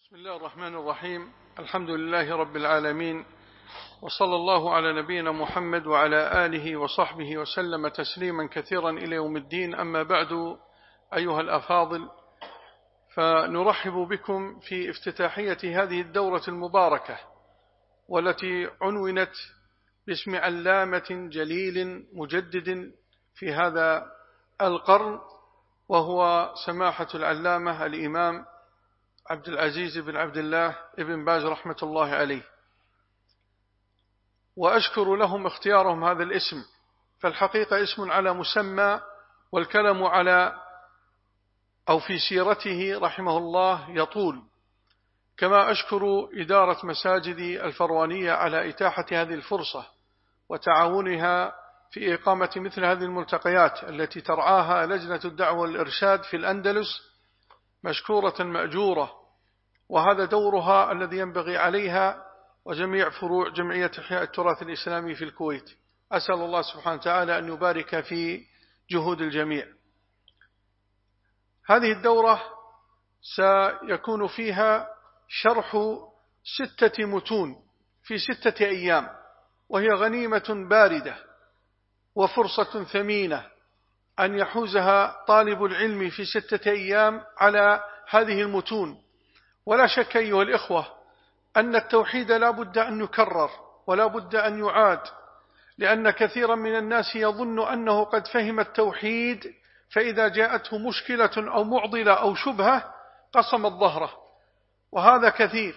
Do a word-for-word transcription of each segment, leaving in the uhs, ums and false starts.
بسم الله الرحمن الرحيم. الحمد لله رب العالمين، وصلى الله على نبينا محمد وعلى آله وصحبه وسلم تسليما كثيرا إلى يوم الدين. أما بعد، أيها الأفاضل، فنرحب بكم في افتتاحية هذه الدورة المباركة، والتي عنونت باسم علامة جليل مجدد في هذا القرن، وهو سماحة العلامة الإمام عبد العزيز بن عبد الله ابن باز رحمة الله عليه. وأشكر لهم اختيارهم هذا الاسم، فالحقيقة اسم على مسمى، والكلام على أو في سيرته رحمه الله يطول. كما أشكر إدارة مساجد الفروانية على إتاحة هذه الفرصة وتعاونها في إقامة مثل هذه الملتقيات التي ترعاها لجنة الدعوة والإرشاد في الأندلس، مشكورة مأجورة، وهذا دورها الذي ينبغي عليها وجميع فروع جمعية إحياء التراث الإسلامي في الكويت. أسأل الله سبحانه وتعالى أن يبارك في جهود الجميع. هذه الدورة سيكون فيها شرح ستة متون في ستة أيام، وهي غنيمة باردة وفرصة ثمينة أن يحوزها طالب العلم في ستة أيام على هذه المتون. ولا شك أيها الإخوة أن التوحيد لا بد أن يكرر ولا بد أن يعاد، لأن كثيرا من الناس يظن أنه قد فهم التوحيد، فإذا جاءته مشكلة أو معضلة أو شبهة قصم الظهر، وهذا كثير.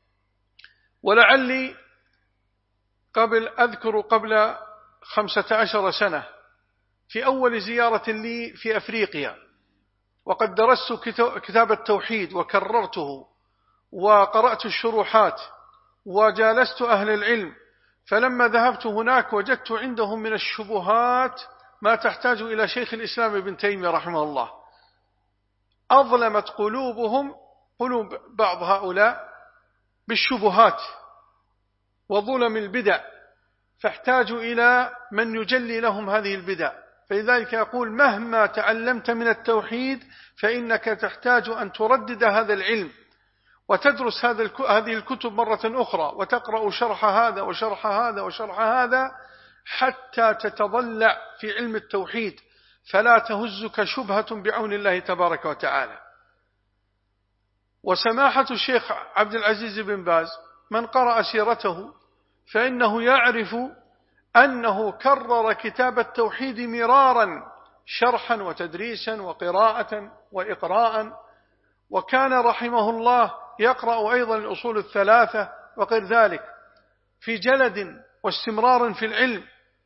ولعلي قبل أذكر قبل خمسة عشر سنة في أول زيارة لي في أفريقيا، وقد درست كتاب التوحيد وكررته وقرأت الشروحات وجالست أهل العلم، فلما ذهبت هناك وجدت عندهم من الشبهات ما تحتاج إلى شيخ الإسلام ابن تيمية رحمه الله. أظلمت قلوبهم قلوب بعض هؤلاء بالشبهات وظلم البدع، فاحتاجوا إلى من يجلي لهم هذه البدع. فلذلك أقول مهما تعلمت من التوحيد فإنك تحتاج أن تردد هذا العلم وتدرس هذه الكتب مرة أخرى، وتقرأ شرح هذا وشرح هذا وشرح هذا حتى تتضلع في علم التوحيد، فلا تهزك شبهة بعون الله تبارك وتعالى. وسماحة الشيخ عبد العزيز بن باز من قرأ سيرته فإنه يعرف أنه كرر كتاب التوحيد مرارا، شرحا وتدريسا وقراءة وإقراء، وكان رحمه الله يقرأ أيضا الأصول الثلاثة وغير ذلك في جلد واستمرار في العلم.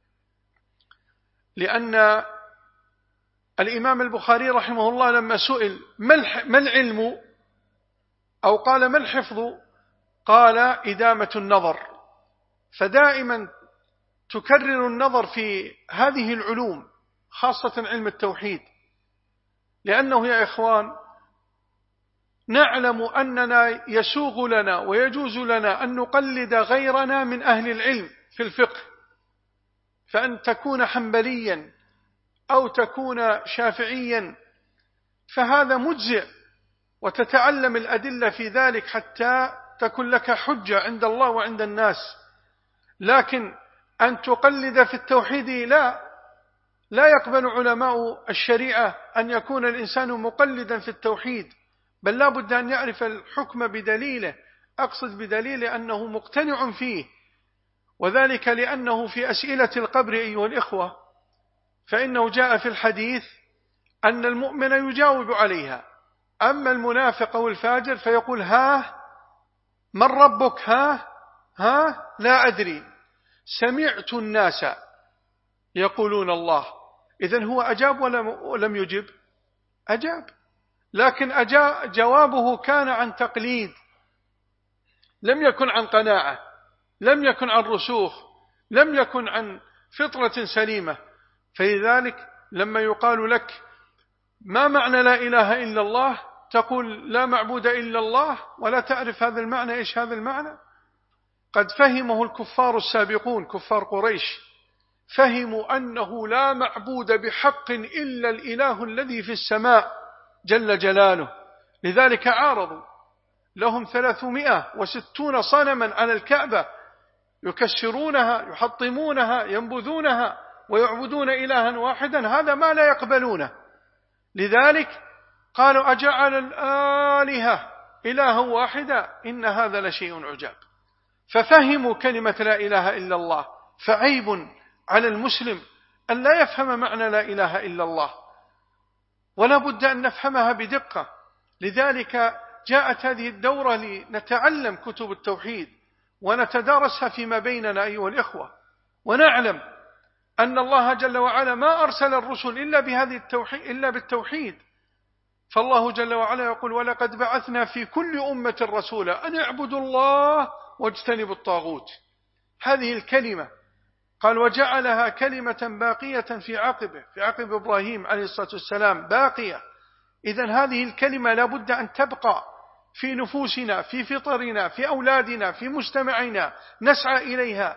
لأن الإمام البخاري رحمه الله لما سئل ما العلم أو قال ما الحفظ، قال إدامة النظر. فدائما تكرر النظر في هذه العلوم، خاصة علم التوحيد، لأنه يا إخوان نعلم أننا يسوغ لنا ويجوز لنا أن نقلد غيرنا من أهل العلم في الفقه، فأن تكون حنبليا أو تكون شافعيا فهذا مجزئ، وتتعلم الأدلة في ذلك حتى تكون لك حجة عند الله وعند الناس. لكن أن تقلد في التوحيد لا لا يقبل علماء الشريعة أن يكون الإنسان مقلدا في التوحيد، بل لا بد أن يعرف الحكم بدليله، أقصد بدليل أنه مقتنع فيه. وذلك لأنه في أسئلة القبر أيها الإخوة فإنه جاء في الحديث أن المؤمن يجاوب عليها، أما المنافق والفاجر فيقول ها من ربك، ها ها لا أدري، سمعت الناس يقولون الله. إذن هو أجاب ولم يجب؟ أجاب، لكن أجاب جوابه كان عن تقليد، لم يكن عن قناعة، لم يكن عن رسوخ، لم يكن عن فطرة سليمة. فلذلك لما يقال لك ما معنى لا إله إلا الله تقول لا معبود إلا الله، ولا تعرف هذا المعنى. إيش هذا المعنى؟ قد فهمه الكفار السابقون، كفار قريش، فهموا أنه لا معبود بحق إلا الإله الذي في السماء جل جلاله، لذلك عارضوا. لهم ثلاثمائة وستون صنما على الكعبة يكسرونها يحطمونها ينبذونها ويعبدون إلها واحدا، هذا ما لا يقبلونه. لذلك قالوا أجعل الآلهة إلها واحدا إن هذا لشيء عجاب. ففهموا كلمة لا إله إلا الله. فعيب على المسلم أن لا يفهم معنى لا إله إلا الله، ولا بد أن نفهمها بدقة. لذلك جاءت هذه الدورة لنتعلم كتب التوحيد ونتدارسها فيما بيننا أيها الإخوة، ونعلم أن الله جل وعلا ما أرسل الرسل إلا بهذه التوحيد إلا بالتوحيد. فالله جل وعلا يقول ولقد بعثنا في كل أمة رسولا أن اعبدوا الله واجتنبوا الطاغوت. هذه الكلمة قال وجعلها كلمة باقية في عقبه في عقب إبراهيم عليه الصلاة والسلام باقية. إذن هذه الكلمة لا بد أن تبقى في نفوسنا في فطرنا في أولادنا في مجتمعنا، نسعى إليها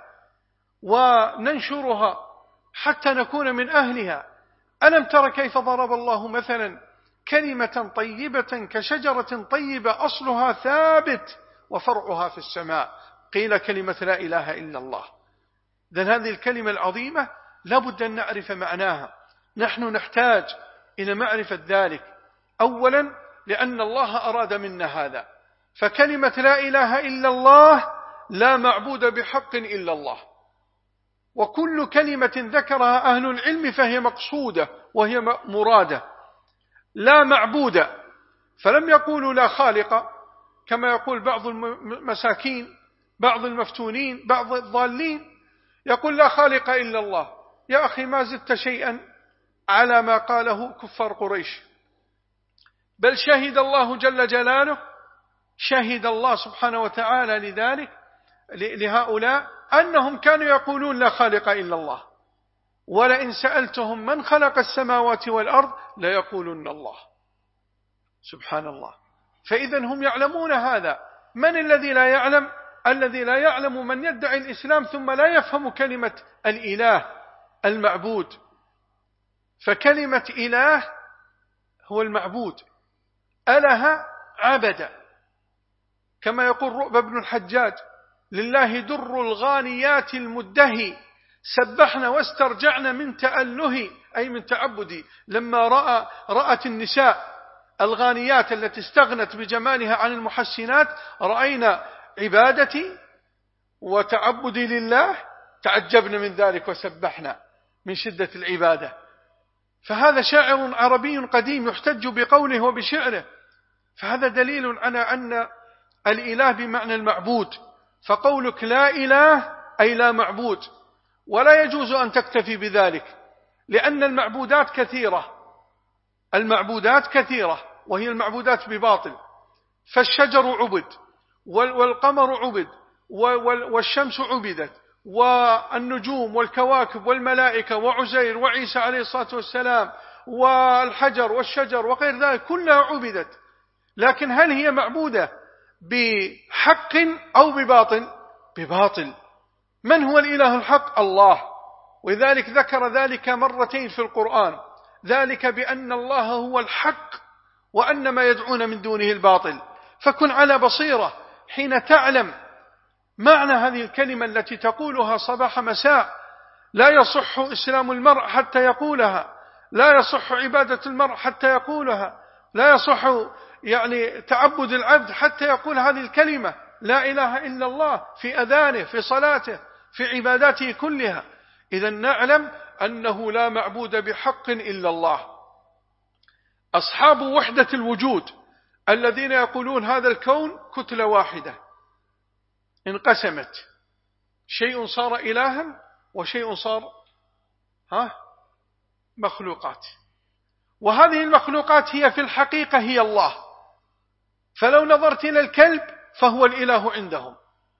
وننشرها حتى نكون من أهلها. ألم تر كيف ضرب الله مثلا كلمة طيبة كشجرة طيبة أصلها ثابت وفرعها في السماء، قيل كلمة لا إله إلا الله. إذن هذه الكلمة العظيمة لابد أن نعرف معناها. نحن نحتاج إلى معرفة ذلك، أولا لأن الله أراد منا هذا. فكلمة لا إله إلا الله لا معبود بحق إلا الله، وكل كلمة ذكرها أهل العلم فهي مقصودة وهي مرادة. لا معبود، فلم يقولوا لا خالق كما يقول بعض المساكين بعض المفتونين بعض الضالين، يقول لا خالق إلا الله. يا أخي ما زدت شيئا على ما قاله كفار قريش، بل شهد الله جل جلاله شهد الله سبحانه وتعالى لذلك لهؤلاء أنهم كانوا يقولون لا خالق إلا الله، ولئن سألتهم من خلق السماوات والأرض ليقولن الله. سبحان الله. فإذا هم يعلمون هذا. من الذي لا يعلم؟ الذي لا يعلم من يدعي الإسلام ثم لا يفهم كلمة الإله المعبود. فكلمة إله هو المعبود، أله عبد، كما يقول رؤبة بن الحجاج لله در الغانيات المدهي سبحنا واسترجعنا من تأله، أي من تعبدي. لما رأى رأت النساء الغانيات التي استغنت بجمالها عن المحسنات رأينا عبادتي وتعبدي لله، تعجبنا من ذلك وسبحنا من شدة العبادة. فهذا شاعر عربي قديم يحتج بقوله وبشعره، فهذا دليل على أن الإله بمعنى المعبود. فقولك لا إله أي لا معبود، ولا يجوز أن تكتفي بذلك، لأن المعبودات كثيرة المعبودات كثيرة وهي المعبودات بباطل. فالشجر عبد والقمر عبد والشمس عبدت والنجوم والكواكب والملائكة وعزير وعيسى عليه الصلاة والسلام والحجر والشجر وغير ذلك كلها عبدت. لكن هل هي معبودة بحق أو بباطل؟ بباطل. من هو الإله الحق؟ الله. ولذلك ذكر ذلك مرتين في القرآن، ذلك بأن الله هو الحق وأن ما يدعون من دونه الباطل. فكن على بصيرة حين تعلم معنى هذه الكلمة التي تقولها صباح مساء. لا يصح إسلام المرء حتى يقولها، لا يصح عبادة المرء حتى يقولها، لا يصح يعني تعبد العبد حتى يقول هذه الكلمة لا إله إلا الله في أذانه في صلاته في عباداته كلها. إذا نعلم أنه لا معبود بحق إلا الله. أصحاب وحدة الوجود الذين يقولون هذا الكون كتلة واحدة انقسمت، شيء صار إلها وشيء صار ها مخلوقات، وهذه المخلوقات هي في الحقيقة هي الله. فلو نظرت إلى الكلب فهو الإله عندهم،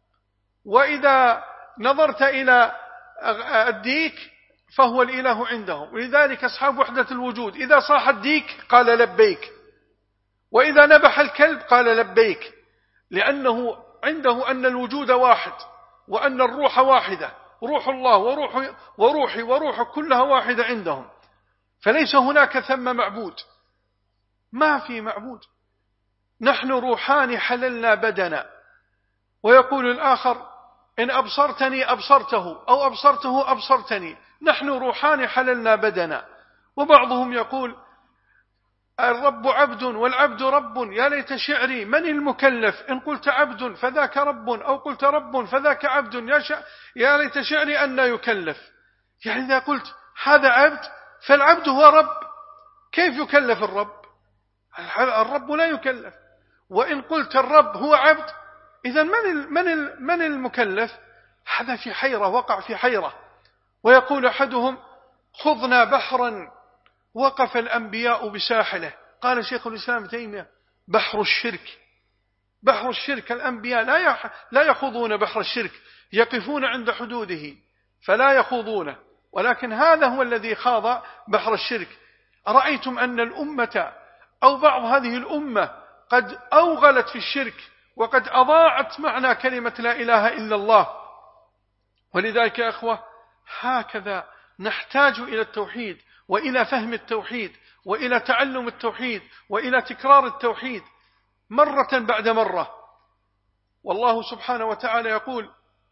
وإذا نظرت إلى الديك فهو الإله عندهم. ولذلك أصحاب وحدة الوجود إذا صاح الديك قال لبيك، وإذا نبح الكلب قال لبيك، لأنه عنده أن الوجود واحد وأن الروح واحدة، روح الله وروح وروحي وروح كلها واحدة عندهم. فليس هناك ثم معبود، ما في معبود. نحن روحان حللنا بدنا. ويقول الآخر إن أبصرتني أبصرته أو أبصرته أبصرتني، نحن روحان حللنا بدنا. وبعضهم يقول الرب عبد والعبد رب، يا ليت شعري من المكلف، إن قلت عبد فذاك رب أو قلت رب فذاك عبد، يا, ش... يا ليت شعري أن يكلف. يعني إذا قلت هذا عبد فالعبد هو رب، كيف يكلف الرب؟ الرب لا يكلف. وإن قلت الرب هو عبد، إذا من من من المكلف؟ هذا في حيرة، وقع في حيرة. ويقول أحدهم خضنا بحرا وقف الأنبياء بساحله. قال شيخ الإسلام ابن تيمية بحر الشرك، بحر الشرك الأنبياء لا لا يخوضون بحر الشرك، يقفون عند حدوده فلا يخوضونه، ولكن هذا هو الذي خاض بحر الشرك. أرأيتم أن الأمة أو بعض هذه الأمة قد أوغلت في الشرك وقد أضاعت معنى كلمة لا إله إلا الله. ولذلك يا أخوة هكذا نحتاج إلى التوحيد وإلى فهم التوحيد وإلى تعلم التوحيد وإلى تكرار التوحيد مرة بعد مرة. والله سبحانه وتعالى يقول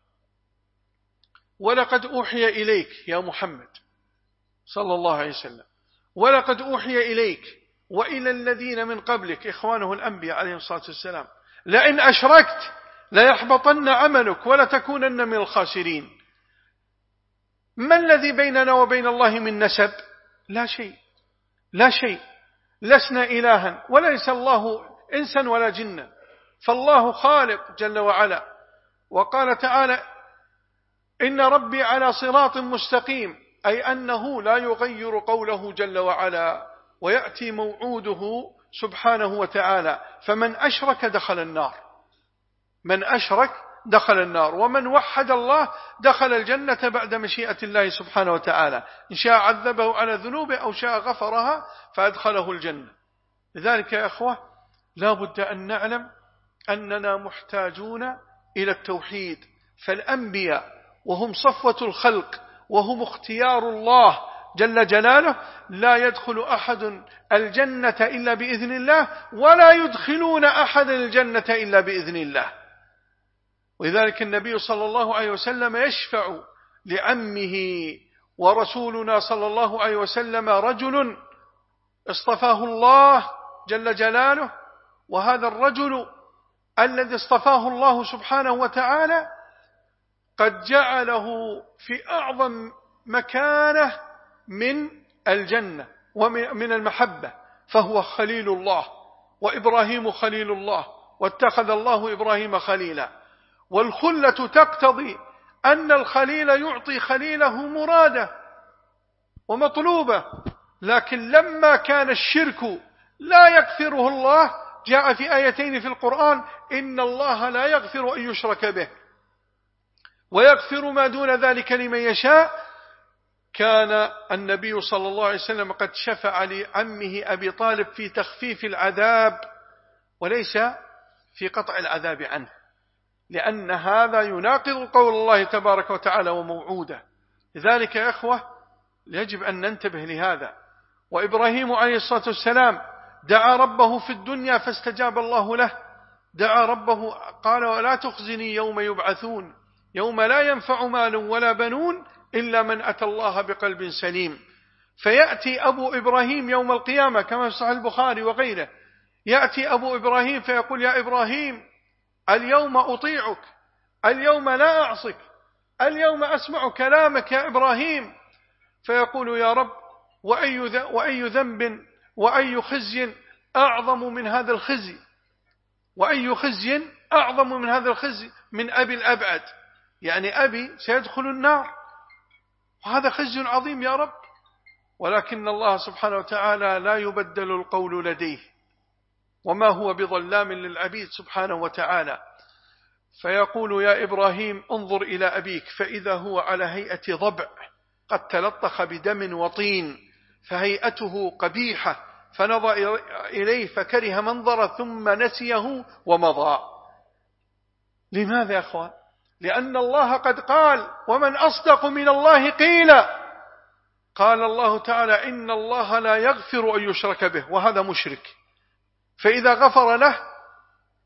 ولقد أوحي إليك يا محمد صلى الله عليه وسلم، ولقد أوحي إليك وإلى الذين من قبلك، إخوانه الأنبياء عليهم الصلاة والسلام، لئن أشركت ليحبطن عملك ولتكونن من الخاسرين. ما الذي بيننا وبين الله من نسب؟ لا شيء، لا شيء، لسنا إلها وليس الله إنسا ولا جنا، فالله خالق جل وعلا. وقال تعالى إن ربي على صراط مستقيم، أي أنه لا يغير قوله جل وعلا، ويأتي موعوده سبحانه وتعالى. فمن أشرك دخل النار، من أشرك دخل النار، ومن وحد الله دخل الجنة بعد مشيئة الله سبحانه وتعالى، إن شاء عذبه على ذنوبه أو شاء غفرها فأدخله الجنة. لذلك يا أخوة لا بد أن نعلم أننا محتاجون إلى التوحيد. فالأنبياء وهم صفوة الخلق وهم اختيار الله جل جلاله لا يدخل أحد الجنة إلا بإذن الله، ولا يدخلون أحد الجنة إلا بإذن الله. ولذلك النبي صلى الله عليه وسلم يشفع لعمه، ورسولنا صلى الله عليه وسلم رجل اصطفاه الله جل جلاله، وهذا الرجل الذي اصطفاه الله سبحانه وتعالى قد جعله في أعظم مكانه من الجنة ومن المحبة، فهو خليل الله، وإبراهيم خليل الله، واتخذ الله إبراهيم خليلا. والخلة تقتضي أن الخليل يعطي خليله مراده ومطلوبه، لكن لما كان الشرك لا يغفره الله، جاء في آيتين في القرآن إن الله لا يغفر أن يشرك به ويغفر ما دون ذلك لمن يشاء. كان النبي صلى الله عليه وسلم قد شفع لعمه أبي طالب في تخفيف العذاب وليس في قطع العذاب عنه، لأن هذا يناقض قول الله تبارك وتعالى وموعوده. لذلك يا أخوة يجب أن ننتبه لهذا. وإبراهيم عليه الصلاة والسلام دعا ربه في الدنيا فاستجاب الله له، دعا ربه قال ولا تخزني يوم يبعثون يوم لا ينفع مال ولا بنون إلا من أتى الله بقلب سليم. فيأتي أبو إبراهيم يوم القيامة كما في صحيح البخاري وغيره، يأتي أبو إبراهيم فيقول يا إبراهيم اليوم أطيعك، اليوم لا أعصك، اليوم أسمع كلامك يا إبراهيم. فيقول يا رب وأي, وأي ذنب وأي خزي أعظم من هذا الخزي، وأي خزي أعظم من هذا الخزي من أبي الأبعد، يعني أبي سيدخل النار، وهذا خزي عظيم يا رب. ولكن الله سبحانه وتعالى لا يبدل القول لديه، وما هو بظلام للعبيد سبحانه وتعالى. فيقول يا إبراهيم انظر إلى أبيك، فإذا هو على هيئة ضبع قد تلطخ بدم وطين، فهيئته قبيحة، فنظر إليه فكره منظر ثم نسيه ومضى. لماذا يا أخوان؟ لأن الله قد قال ومن أصدق من الله قيلا. قال الله تعالى إن الله لا يغفر أن يشرك به، وهذا مشرك، فإذا غفر له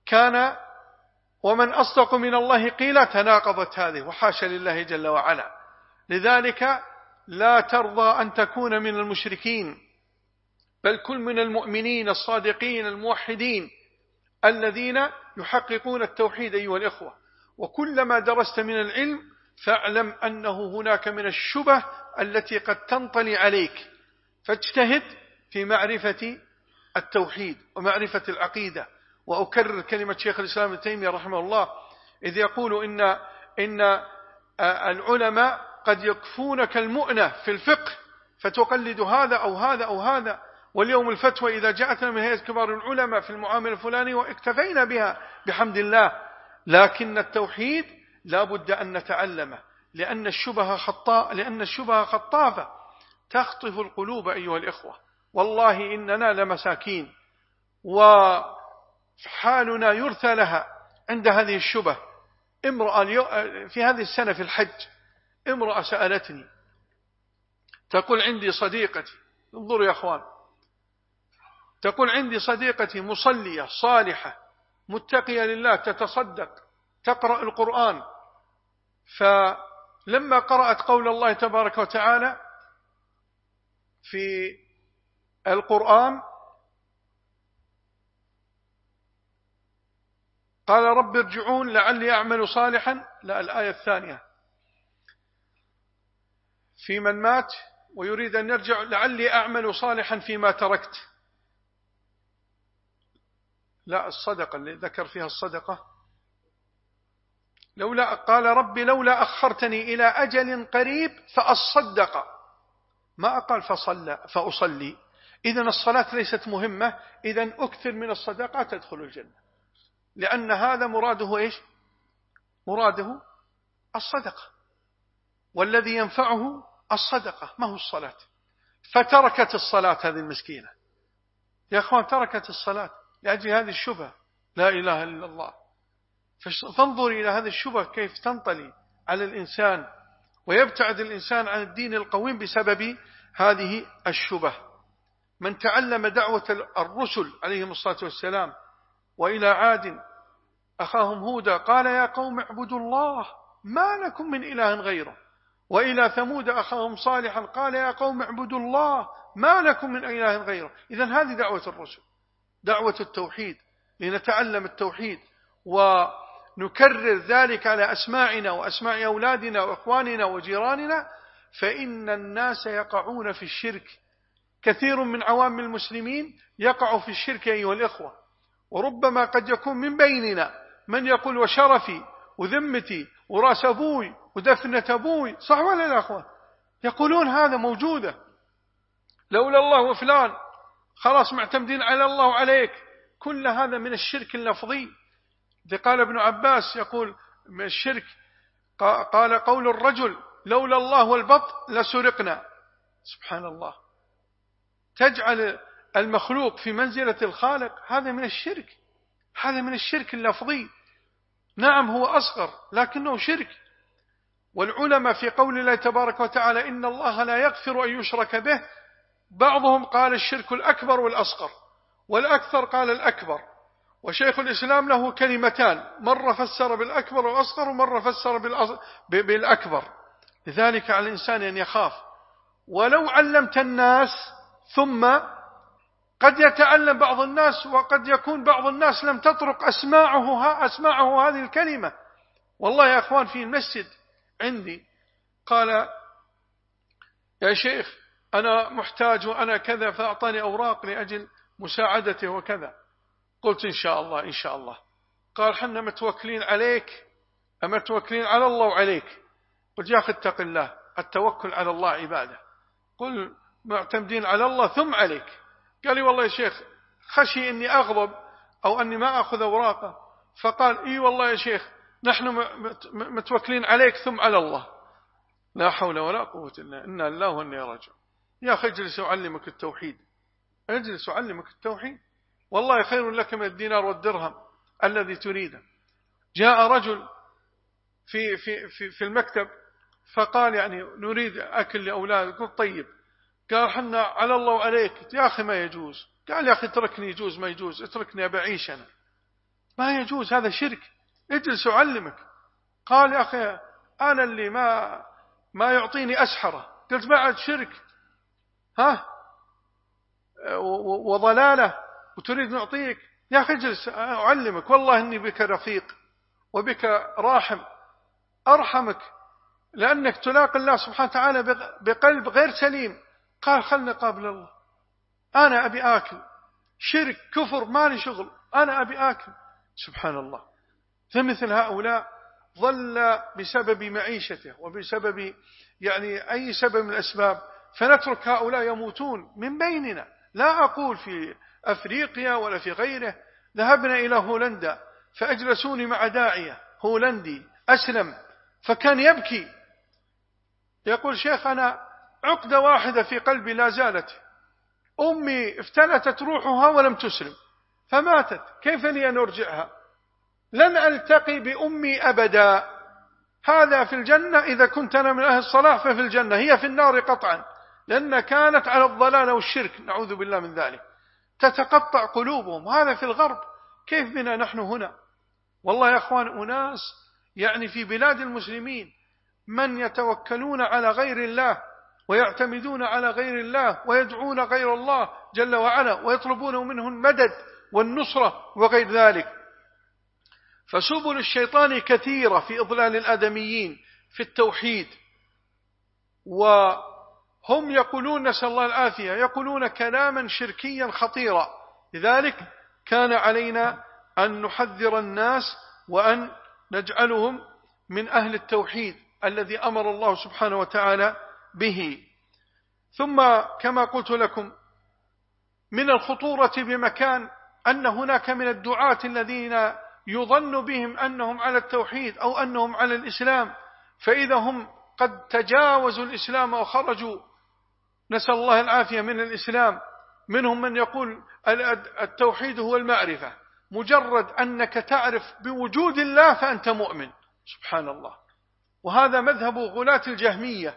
كان ومن أصدق من الله قيلا تناقضت هذه، وحاشا لله جل وعلا. لذلك لا ترضى أن تكون من المشركين، بل كن من المؤمنين الصادقين الموحدين الذين يحققون التوحيد أيها الإخوة. وكلما درست من العلم فاعلم أنه هناك من الشبه التي قد تنطلي عليك، فاجتهد في معرفة التوحيد ومعرفة العقيدة. وأكرر كلمة شيخ الإسلام ابن تيمية رحمه الله إذ يقول إن, إن العلماء قد يكفونك المؤنة في الفقه فتقلد هذا أو هذا أو هذا، واليوم الفتوى إذا جاءتنا من هيئة كبار العلماء في المعامل الفلاني واكتفينا بها بحمد الله. لكن التوحيد لا بد أن نتعلمه، لأن الشبهة خطاء لأن الشبهة خطافة تخطف القلوب أيها الإخوة. والله إننا لمساكين وحالنا يرثى لها عند هذه الشبه. امرأة في هذه السنة في الحج امرأة سألتني تقول عندي صديقتي، انظروا يا أخوان، تقول عندي صديقتي مصلية صالحة متقية لله تتصدق تقرأ القرآن، فلما قرأت قول الله تبارك وتعالى في القرآن قال رب ارجعون لعلي أعمل صالحا، لا الآية الثانية في من مات ويريد أن يرجع لعلي أعمل صالحا فيما تركت، لا الصدقة اللي ذكر فيها الصدقة، لولا قال رب لولا أخرتني إلى أجل قريب فأصدق، ما قال فصلى فأصلي. إذن الصلاة ليست مهمة، إذن أكثر من الصدقات تدخل الجنة، لأن هذا مراده إيش؟ مراده الصدقة، والذي ينفعه الصدقة ما هو الصلاة. فتركت الصلاة هذه المسكينة يا أخوان، تركت الصلاة لأجل هذه الشبهة، لا إله إلا الله. فانظر إلى هذه الشبهة كيف تنطلي على الإنسان ويبتعد الإنسان عن الدين القويم بسبب هذه الشبه. من تعلم دعوة الرسل عليهم الصلاة والسلام، وإلى عاد أخاهم هودا قال يا قوم اعبدوا الله ما لكم من إله غيره، وإلى ثمود أخاهم صالحا قال يا قوم اعبدوا الله ما لكم من إله غيره. إذن هذه دعوة الرسل، دعوة التوحيد، لنتعلم التوحيد ونكرر ذلك على أسماعنا وأسماع أولادنا وإخواننا وجيراننا. فإن الناس يقعون في الشرك، كثير من عوام المسلمين يقع في الشرك أيها الإخوة، وربما قد يكون من بيننا من يقول وشرفي وذمتي وراس أبوي ودفنة أبوي، صح ولا لا أخوان؟ يقولون هذا موجودة، لولا الله وفلان خلاص معتمدين على الله وعليك. كل هذا من الشرك اللفظي. قال ابن عباس يقول من الشرك قال قول الرجل لولا الله والبط لسرقنا. سبحان الله، تجعل المخلوق في منزلة الخالق، هذا من الشرك، هذا من الشرك اللفظي. نعم هو أصغر لكنه شرك. والعلماء في قول الله تبارك وتعالى إن الله لا يغفر أن يشرك به، بعضهم قال الشرك الأكبر والأصغر، والأكثر قال الأكبر. وشيخ الإسلام له كلمتان، مرة فسر بالأكبر والأصغر ومرة فسر بالأكبر. لذلك على الإنسان أن يخاف. ولو علمت الناس، ثم قد يتعلم بعض الناس وقد يكون بعض الناس لم تطرق أسماعه, أسماعه هذه الكلمة. والله يا أخوان في المسجد عندي قال يا شيخ أنا محتاج وأنا كذا، فأعطاني أوراق لأجل مساعدته وكذا. قلت إن شاء الله إن شاء الله. قال حنا متوكلين عليك، أما متوكلين على الله وعليك. قلت يا أخي اتق الله، التوكل على الله عبادة، قل معتمدين على الله ثم عليك. قال لي والله يا شيخ خشي أني أغضب أو أني ما أخذ أوراقه، فقال إي والله يا شيخ نحن متوكلين عليك ثم على الله. لا حول ولا قوة إلا إنا الله وإنا راجعون. يا أخي اجلس أعلمك التوحيد، اجلس أعلمك التوحيد، والله خير لك من الدينار والدرهم الذي تريده. جاء رجل في, في, في, في المكتب فقال يعني نريد أكل لأولاد. قلت طيب. قال حنا على الله وعليك. يا أخي ما يجوز. قال يا أخي اتركني، يجوز ما يجوز اتركني أبعيش أنا. ما يجوز، هذا شرك. اجلس أعلمك. قال يا أخي أنا اللي ما ما يعطيني أسحرة. قلت بعد شرك ها وضلالة وتريد نعطيك؟ يا أخي اجلس أعلمك، والله إني بك رفيق وبك راحم، أرحمك، لأنك تلاقي الله سبحانه وتعالى بقلب غير سليم. قال خلنا قابل الله، أنا أبي آكل. شرك كفر مالي شغل، أنا أبي آكل. سبحان الله. فمثل هؤلاء ظل بسبب معيشته وبسبب يعني أي سبب من الأسباب، فنترك هؤلاء يموتون من بيننا. لا أقول في أفريقيا ولا في غيره. ذهبنا إلى هولندا فأجلسوني مع داعية هولندي أسلم، فكان يبكي يقول شيخ أنا عقدة واحدة في قلبي لا زالت، أمي افتلتت روحها ولم تسلم فماتت، كيف لي أن أرجعها؟ لن ألتقي بأمي أبدا. هذا في الجنة إذا كنت أنا من أهل الصلاح ففي الجنة، هي في النار قطعا، لأن كانت على الضلال والشرك، نعوذ بالله من ذلك. تتقطع قلوبهم. هذا في الغرب، كيف بنا نحن هنا؟ والله يا أخوان أناس يعني في بلاد المسلمين من يتوكلون على غير الله ويعتمدون على غير الله ويدعون غير الله جل وعلا ويطلبون منه المدد والنصرة وغير ذلك. فسبل الشيطان كثيرة في إضلال الآدميين في التوحيد، وهم يقولون نسأل الله العافية يقولون كلاما شركيا خطيرا. لذلك كان علينا أن نحذر الناس وأن نجعلهم من أهل التوحيد الذي أمر الله سبحانه وتعالى به. ثم كما قلت لكم من الخطورة بمكان أن هناك من الدعاة الذين يظن بهم أنهم على التوحيد أو أنهم على الإسلام، فإذا هم قد تجاوزوا الإسلام وخرجوا نسأل الله العافية من الإسلام. منهم من يقول التوحيد هو المعرفة، مجرد أنك تعرف بوجود الله فأنت مؤمن. سبحان الله. وهذا مذهب غلاة الجهمية.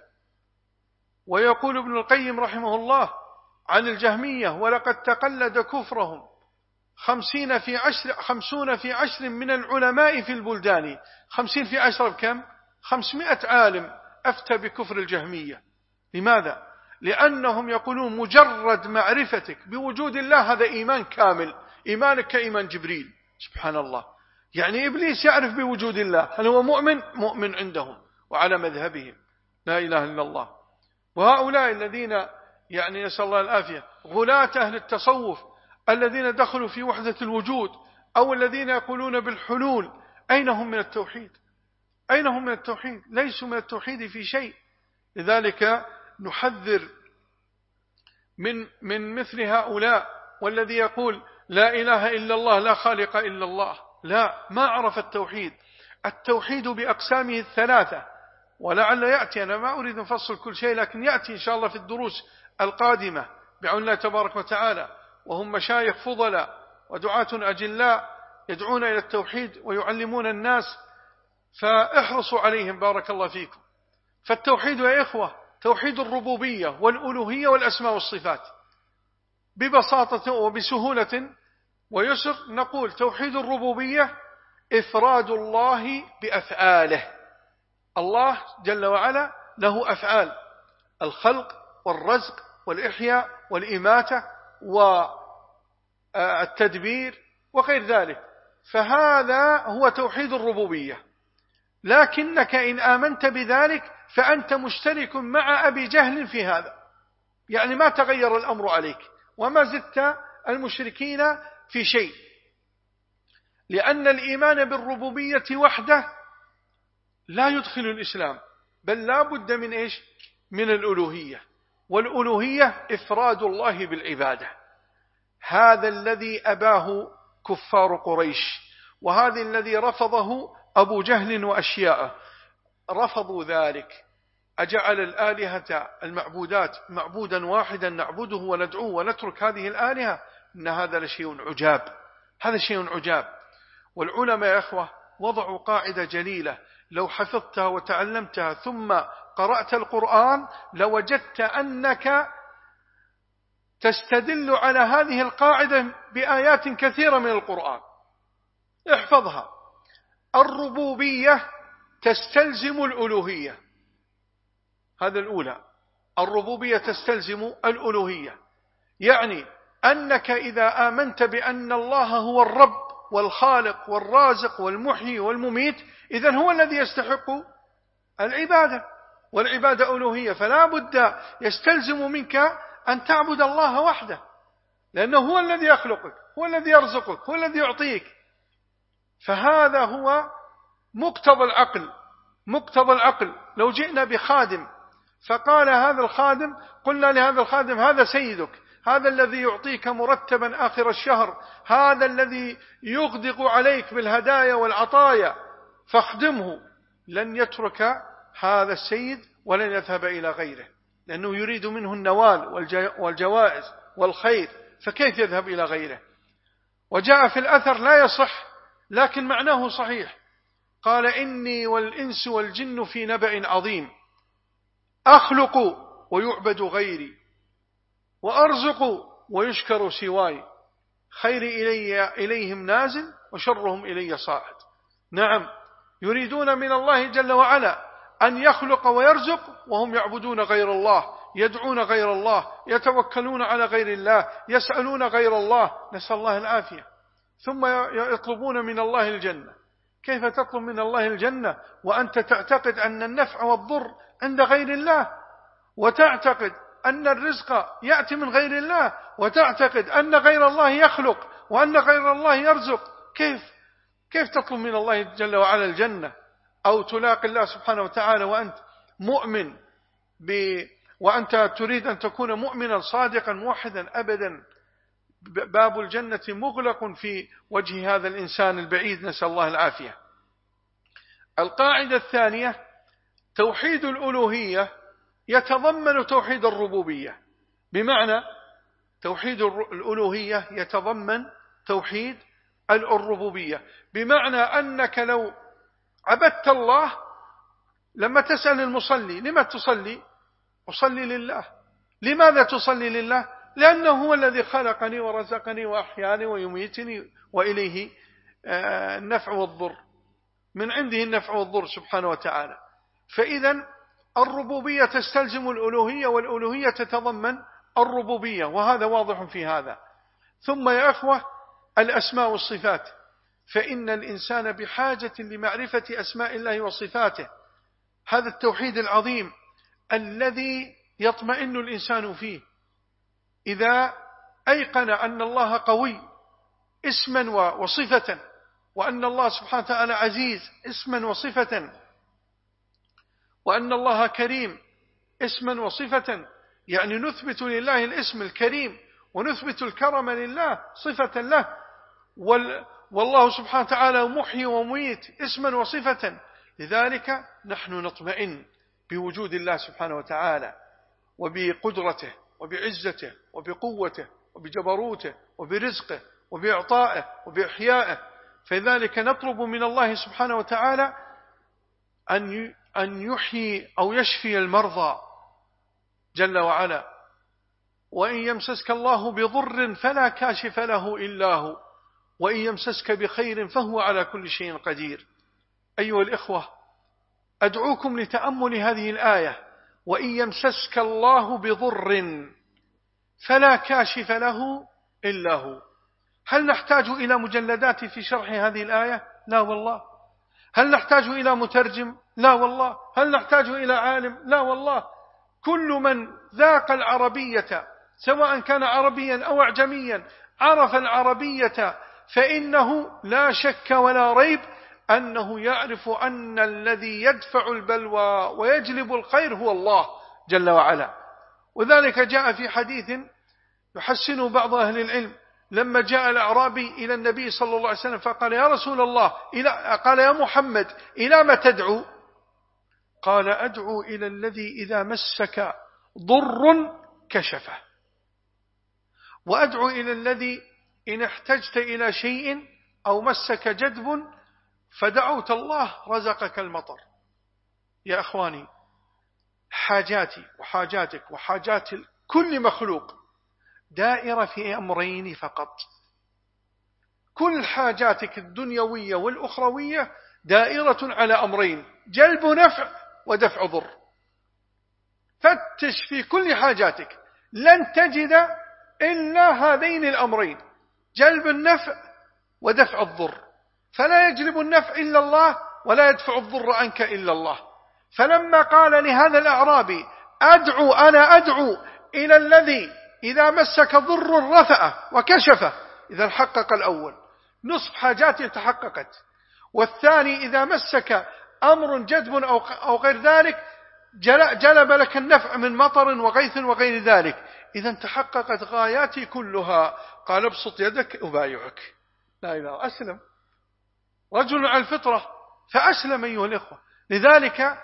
ويقول ابن القيم رحمه الله عن الجهمية ولقد تقلد كفرهم خمسين في عشر خمسون في عشر من العلماء في البلدان. خمسين في عشر بكم؟ خمسمائة عالم أفتى بكفر الجهمية. لماذا؟ لأنهم يقولون مجرد معرفتك بوجود الله هذا إيمان كامل، إيمانك كإيمان جبريل. سبحان الله. يعني إبليس يعرف بوجود الله، هل هو مؤمن؟ مؤمن عندهم وعلى مذهبهم. لا إله إلا الله. وهؤلاء الذين يعني نسأل الله العافية غلاة أهل التصوف الذين دخلوا في وحدة الوجود أو الذين يقولون بالحلول، أين هم من التوحيد؟ أين هم من التوحيد؟ ليسوا من التوحيد في شيء. لذلك نحذر من من مثل هؤلاء. والذي يقول لا إله إلا الله لا خالق إلا الله، لا، ما عرف التوحيد. التوحيد بأقسامه الثلاثة، ولعل يأتي، أنا ما أريد نفصل كل شيء، لكن يأتي إن شاء الله في الدروس القادمة بعون الله تبارك وتعالى. وهم مشايخ فضلاء ودعاة أجلاء يدعون إلى التوحيد ويعلمون الناس، فاحرصوا عليهم بارك الله فيكم. فالتوحيد يا إخوة توحيد الربوبية والألوهية والأسماء والصفات. ببساطة وبسهولة ويسر نقول توحيد الربوبية إفراد الله بأفعاله. الله جل وعلا له أفعال، الخلق والرزق والإحياء والإماتة والتدبير وغير ذلك، فهذا هو توحيد الربوبية. لكنك إن آمنت بذلك فأنت مشترك مع أبي جهل في هذا، يعني ما تغير الأمر عليك وما زدت المشركين في شيء، لأن الإيمان بالربوبية وحده لا يدخل الإسلام، بل لا بد من إيش؟ من الألوهية. والألوهية إفراد الله بالعبادة. هذا الذي أباه كفار قريش، وهذا الذي رفضه أبو جهل وأشياءه، رفضوا ذلك. أجعل الآلهة المعبودات معبودا واحدا نعبده وندعوه ونترك هذه الآلهة؟ إن هذا لشيء عجاب، هذا شيء عجاب. والعلماء يا أخوة وضعوا قاعدة جليلة، لو حفظتها وتعلمتها ثم قرأت القرآن لوجدت أنك تستدل على هذه القاعدة بآيات كثيرة من القرآن. احفظها. الربوبية تستلزم الألوهية، هذا الأولى. الربوبية تستلزم الألوهية، يعني أنك إذا آمنت بأن الله هو الرب والخالق والرازق والمحيي والمميت، إذن هو الذي يستحق العبادة، والعبادة ألوهية، فلا بد يستلزم منك أن تعبد الله وحده، لأنه هو الذي يخلقك، هو الذي يرزقك، هو الذي يعطيك. فهذا هو مقتضى العقل. مقتضى العقل لو جئنا بخادم فقال هذا الخادم، قلنا لهذا الخادم هذا سيدك، هذا الذي يعطيك مرتبا آخر الشهر، هذا الذي يغدق عليك بالهدايا والعطايا، فاخدمه، لن يترك هذا السيد ولن يذهب إلى غيره، لأنه يريد منه النوال والجوائز والخير، فكيف يذهب إلى غيره؟ وجاء في الأثر لا يصح لكن معناه صحيح، قال إني والإنس والجن في نبأ عظيم، أخلق ويعبد غيري، وأرزق ويشكر سواي، خير إلي إليهم نازل وشرهم إلي صاعد. نعم، يريدون من الله جل وعلا أن يخلق ويرزق وهم يعبدون غير الله، يدعون غير الله، يتوكلون على غير الله، يسألون غير الله، نسأل الله العافية، ثم يطلبون من الله الجنة. كيف تطلب من الله الجنة وأنت تعتقد أن النفع والضر عند غير الله، وتعتقد أن الرزق يأتي من غير الله، وتعتقد أن غير الله يخلق وأن غير الله يرزق؟ كيف كيف تطلب من الله جل وعلا الجنة، أو تلاقي الله سبحانه وتعالى وأنت مؤمن ب... وأنت تريد أن تكون مؤمنا صادقا موحدا؟ أبدا، باب الجنة مغلق في وجه هذا الإنسان البعيد، نسأل الله العافية. القاعدة الثانية: توحيد الألوهية يتضمن توحيد الربوبية، بمعنى توحيد الألوهية يتضمن توحيد الربوبية، بمعنى أنك لو عبدت الله، لما تسأل المصلي لما تصلي؟ أصلي لله. لماذا تصلي لله؟ لأنه هو الذي خلقني ورزقني وأحياني ويميتني وإليه النفع والضر، من عنده النفع والضر سبحانه وتعالى. فإذا الربوبية تستلزم الألوهية، والألوهية تتضمن الربوبية، وهذا واضح في هذا. ثم يا أخوة الأسماء والصفات، فإن الإنسان بحاجة لمعرفة أسماء الله وصفاته، هذا التوحيد العظيم الذي يطمئن الإنسان فيه إذا أيقن أن الله قوي اسما وصفة، وأن الله سبحانه وتعالى عزيز اسما وصفة، وأن الله كريم اسما وصفة، يعني نثبت لله الاسم الكريم ونثبت الكرم لله صفة له، والله سبحانه وتعالى محيي وميت اسما وصفة. لذلك نحن نطمئن بوجود الله سبحانه وتعالى، وبقدرته وبعزته وبقوته وبجبروته وبرزقه وبإعطائه وبإحيائه. فلذلك نطلب من الله سبحانه وتعالى أن أن يحيي أو يشفي المرضى جل وعلا. وإن يمسسك الله بضر فلا كاشف له إلا هو، وإن يمسسك بخير فهو على كل شيء قدير. أيها الإخوة، أدعوكم لتأمل هذه الآية: وإن يمسسك الله بضر فلا كاشف له إلا هو. هل نحتاج إلى مجلدات في شرح هذه الآية؟ لا والله. هل نحتاج إلى مترجم؟ لا والله. هل نحتاج إلى عالم؟ لا والله. كل من ذاق العربية سواء كان عربيا أو أعجميا عرف العربية، فإنه لا شك ولا ريب أنه يعرف أن الذي يدفع البلوى ويجلب الخير هو الله جل وعلا. وذلك جاء في حديث يحسنه بعض أهل العلم، لما جاء الأعرابي إلى النبي صلى الله عليه وسلم فقال: يا رسول الله، إلى قال: يا محمد، إلى ما تدعو؟ قال: أدعو إلى الذي إذا مسك ضر كشفه، وأدعو إلى الذي إن احتجت إلى شيء أو مسك جدب فدعوت الله رزقك المطر. يا أخواني، حاجاتي وحاجاتك وحاجات كل مخلوق دائرة في أمرين فقط. كل حاجاتك الدنيوية والأخروية دائرة على أمرين: جلب نفع ودفع ضر. فتش في كل حاجاتك لن تجد إلا هذين الأمرين: جلب النفع ودفع الضر. فلا يجلب النفع إلا الله ولا يدفع الضر عنك إلا الله. فلما قال لهذا الأعرابي: أدعو أنا أدعو إلى الذي إذا مسك ضر رفعه وكشفه، إذا حقق الأول نصف حاجاته تحققت، والثاني إذا مسك أمر جدب أو غير ذلك جلب لك النفع من مطر وغيث وغير ذلك، إذا تحققت غاياتي كلها. قال: ابسط يدك أبايعك. لا إله، أسلم رجل على الفطرة فأسلم أيها الإخوة. لذلك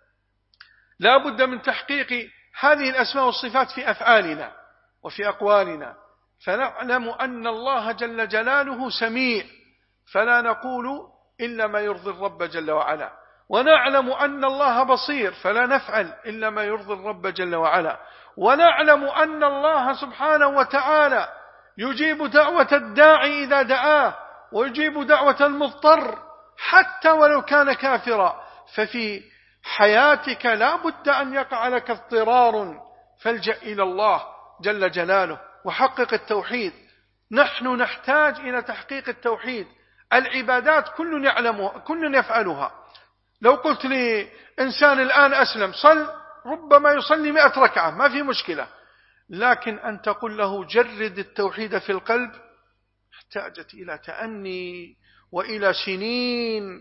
لا بد من تحقيق هذه الأسماء والصفات في أفعالنا وفي أقوالنا، فنعلم أن الله جل جلاله سميع فلا نقول إلا ما يرضي الرب جل وعلا، ونعلم أن الله بصير فلا نفعل إلا ما يرضي الرب جل وعلا، ونعلم أن الله سبحانه وتعالى يجيب دعوة الداعي إذا دعاه ويجيب دعوة المضطر حتى ولو كان كافرا. ففي حياتك لا بد أن يقع لك اضطرار، فالجأ إلى الله جل جلاله وحقق التوحيد. نحن نحتاج إلى تحقيق التوحيد. العبادات كل يعلمها، كل يفعلها. لو قلت لي إنسان الآن أسلم صل، ربما يصلي مئة ركعة ما في مشكلة، لكن أن تقول له جرد التوحيد في القلب احتاجت إلى تأني وإلى سنين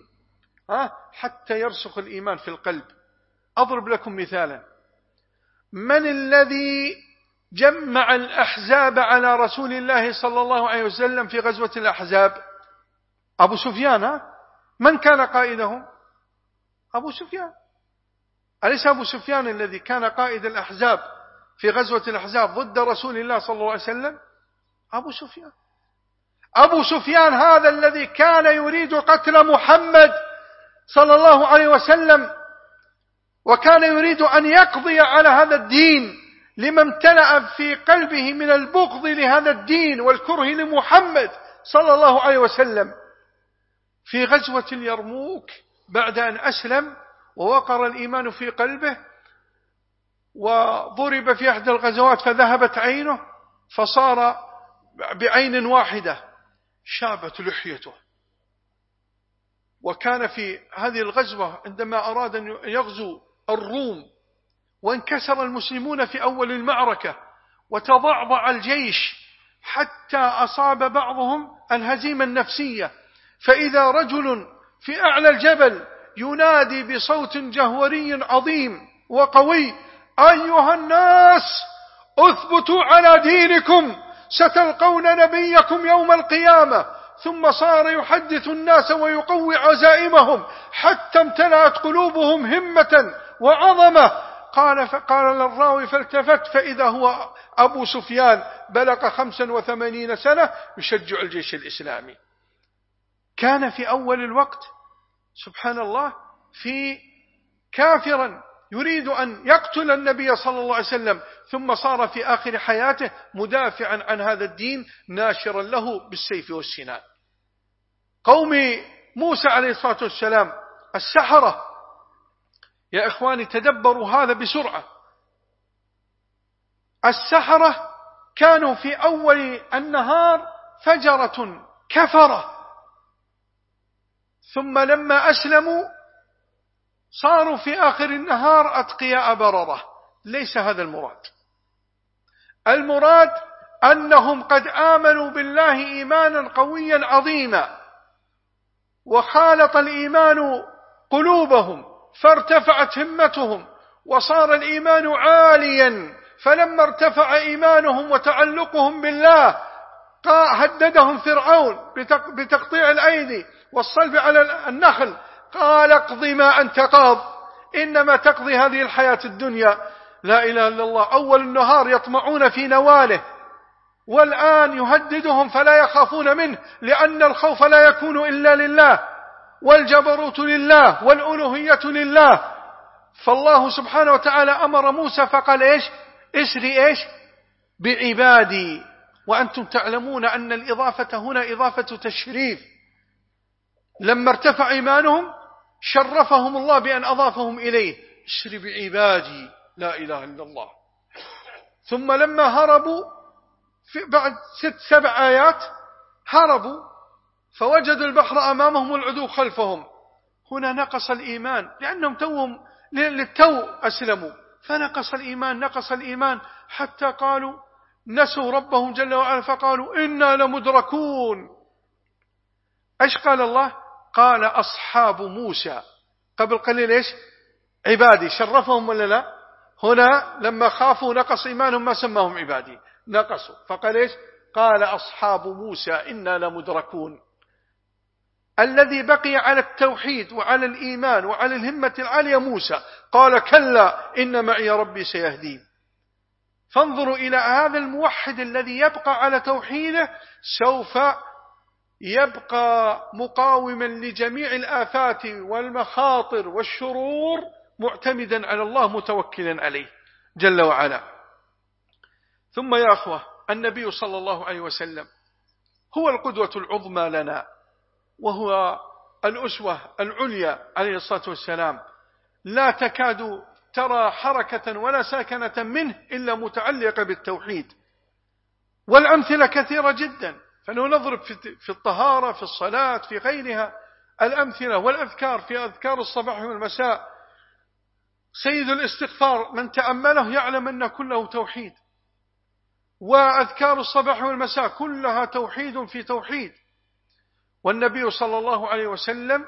حتى يرسخ الإيمان في القلب. أضرب لكم مثالا: من الذي جمع الأحزاب على رسول الله صلى الله عليه وسلم في غزوة الأحزاب؟ أبو سفيان. من كان قائدهم؟ أبو سفيان. أليس أبو سفيان الذي كان قائد الأحزاب في غزوة الأحزاب ضد رسول الله صلى الله عليه وسلم؟ أبو سفيان. أبو سفيان هذا الذي كان يريد قتل محمد صلى الله عليه وسلم، وكان يريد أن يقضي على هذا الدين لما امتلأ في قلبه من البغض لهذا الدين والكره لمحمد صلى الله عليه وسلم. في غزوة اليرموك بعد أن أسلم ووقر الإيمان في قلبه وضرب في أحد الغزوات فذهبت عينه فصار بعين واحدة، شابت لحيته. وكان في هذه الغزوة عندما أراد أن يغزو الروم وانكسر المسلمون في أول المعركة وتضعضع الجيش حتى أصاب بعضهم الهزيمة النفسية، فإذا رجل في أعلى الجبل ينادي بصوت جهوري عظيم وقوي: أيها الناس اثبتوا على دينكم ستلقون نبيكم يوم القيامة. ثم صار يحدث الناس ويقوي عزائمهم حتى امتلأت قلوبهم همة وعظمة. قال فقال للراوي فالتفت فإذا هو أبو سفيان بلغ خمسا وثمانين سنة يشجع الجيش الإسلامي. كان في أول الوقت سبحان الله في كافرا يريد أن يقتل النبي صلى الله عليه وسلم، ثم صار في آخر حياته مدافعا عن هذا الدين ناشرا له بالسيف والسنان. قوم موسى عليه الصلاة والسلام السحرة، يا إخواني تدبروا هذا بسرعة. السحرة كانوا في أول النهار فجرة كفرة، ثم لما أسلموا صاروا في آخر النهار أتقياء بررة. ليس هذا المراد. المراد أنهم قد آمنوا بالله إيمانا قويا عظيما، وخالط الإيمان قلوبهم فارتفعت همتهم وصار الإيمان عاليا. فلما ارتفع إيمانهم وتعلقهم بالله هددهم فرعون بتقطيع الأيدي والصلب على النخل، قال: اقض ما أنت قاض إنما تقضي هذه الحياة الدنيا. لا إله إلا الله. أول النهار يطمعون في نواله، والآن يهددهم فلا يخافون منه، لأن الخوف لا يكون إلا لله، والجبروت لله، والألوهية لله. فالله سبحانه وتعالى أمر موسى فقال إيش؟ اسري إيش؟ بعبادي وأنتم تعلمون أن الإضافة هنا إضافة تشريف. لما ارتفع إيمانهم شرفهم الله بأن أضافهم إليه، اشر بعبادي لا إله إلا الله. ثم لما هربوا في بعد ست سبع آيات هربوا فوجدوا البحر أمامهم والعدو خلفهم، هنا نقص الإيمان لأنهم توهم للتو أسلموا، فنقص الإيمان نقص الإيمان حتى قالوا نسوا ربهم جل وعلا فقالوا إنا لمدركون. إيش قال الله؟ قال أصحاب موسى، قبل قليل إيش؟ عبادي، شرفهم ولا لا؟ هنا لما خافوا نقص إيمانهم ما سماهم عبادي، نقصوا، فقال إيش؟ قال أصحاب موسى إنا لمدركون. الذي بقي على التوحيد وعلى الإيمان وعلى الهمة العالية موسى، قال كلا إن معي ربي سيهدين. فانظروا إلى هذا الموحد الذي يبقى على توحيده سوف يبقى مقاوما لجميع الآفات والمخاطر والشرور، معتمدا على الله متوكلا عليه جل وعلا. ثم يا أخوة النبي صلى الله عليه وسلم هو القدوة العظمى لنا، وهو الأسوة العليا عليه الصلاة والسلام، لا تكاد ترى حركة ولا ساكنة منه إلا متعلقة بالتوحيد. والأمثلة كثيرة جدا، فلو نضرب في الطهارة في الصلاة في غيرها الأمثلة، والأذكار في أذكار الصباح والمساء. سيد الاستغفار من تأمله يعلم أن كله توحيد، وأذكار الصباح والمساء كلها توحيد في توحيد. والنبي صلى الله عليه وسلم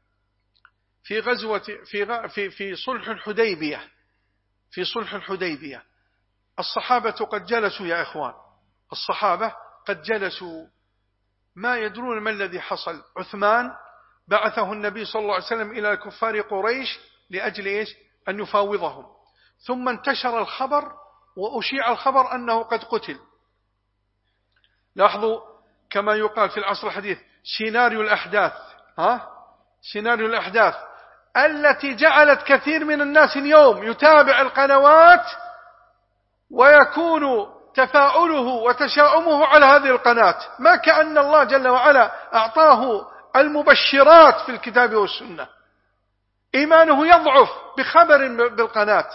في غزوة في في في صلح الحديبية في صلح الحديبية الصحابة قد جلسوا يا إخوان، الصحابة قد جلسوا ما يدرون ما الذي حصل. عثمان بعثه النبي صلى الله عليه وسلم إلى كفار قريش لأجل إيش؟ أن يفاوضهم. ثم انتشر الخبر وأشيع الخبر أنه قد قتل. لاحظوا كما يقال في العصر الحديث سيناريو الأحداث، ها؟ سيناريو الأحداث التي جعلت كثير من الناس اليوم يتابع القنوات ويكون تفاؤله وتشاؤمه على هذه القناة، ما كأن الله جل وعلا أعطاه المبشرات في الكتاب والسنة. إيمانه يضعف بخبر بالقناة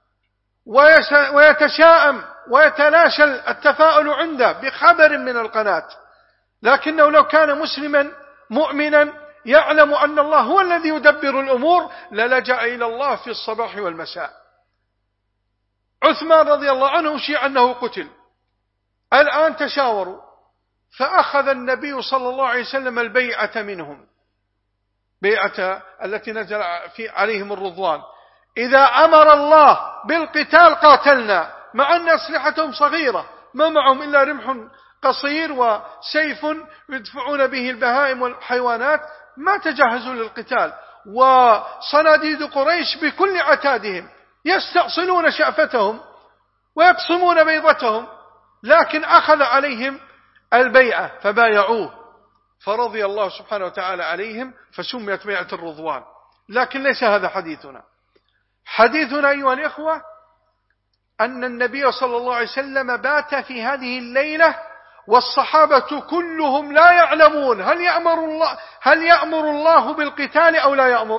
ويتشاءم ويتلاشى التفاؤل عنده بخبر من القناة. لكنه لو كان مسلما مؤمنا يعلم أن الله هو الذي يدبر الأمور للجأ إلى الله في الصباح والمساء. عثمان رضي الله عنه أشيع أنه قتل، الآن تشاوروا فأخذ النبي صلى الله عليه وسلم البيعة منهم، بيعة التي نزل في عليهم الرضوان، إذا أمر الله بالقتال قاتلنا، مع أن أسلحتهم صغيرة ما معهم إلا رمح قصير وسيف يدفعون به البهائم والحيوانات، ما تجهزوا للقتال. وصناديد قريش بكل عتادهم يستأصلون شأفتهم ويقسمون بيضتهم، لكن أخذ عليهم البيعة فبايعوه فرضي الله سبحانه وتعالى عليهم فسميت بيعة الرضوان. لكن ليس هذا حديثنا. حديثنا أيها الإخوة أن النبي صلى الله عليه وسلم بات في هذه الليلة والصحابة كلهم لا يعلمون هل يأمر الله, هل يأمر الله بالقتال أو لا يأمر.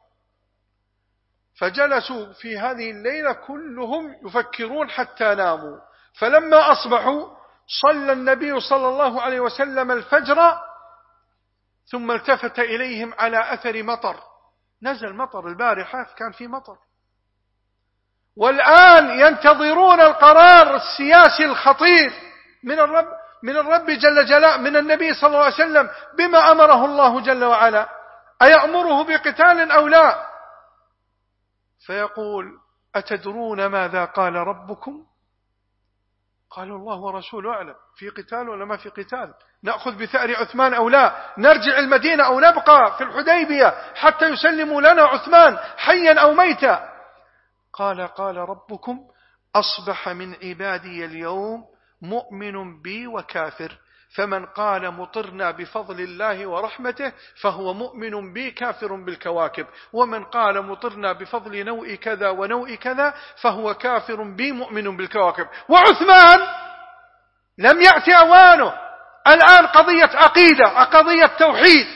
فجلسوا في هذه الليلة كلهم يفكرون حتى ناموا. فلما أصبحوا صلى النبي صلى الله عليه وسلم الفجر ثم التفت إليهم على أثر مطر، نزل مطر البارحة كان في مطر، والآن ينتظرون القرار السياسي الخطير من الرب من الرب جل جلاله من النبي صلى الله عليه وسلم بما أمره الله جل وعلا، أيأمره بقتال أو لا؟ فيقول أتدرون ماذا قال ربكم؟ قالوا الله ورسوله أعلم، في قتال ولا ما في قتال؟ نأخذ بثأر عثمان أو لا؟ نرجع المدينة أو نبقى في الحديبية حتى يسلموا لنا عثمان حيا أو ميتا؟ قال قال ربكم أصبح من عبادي اليوم مؤمن بي وكافر، فمن قال مطرنا بفضل الله ورحمته فهو مؤمن بي كافر بالكواكب، ومن قال مطرنا بفضل نوء كذا ونوء كذا فهو كافر بي مؤمن بالكواكب. وعثمان لم يأتي أوانه. الآن قضية عقيدة، قضية توحيد.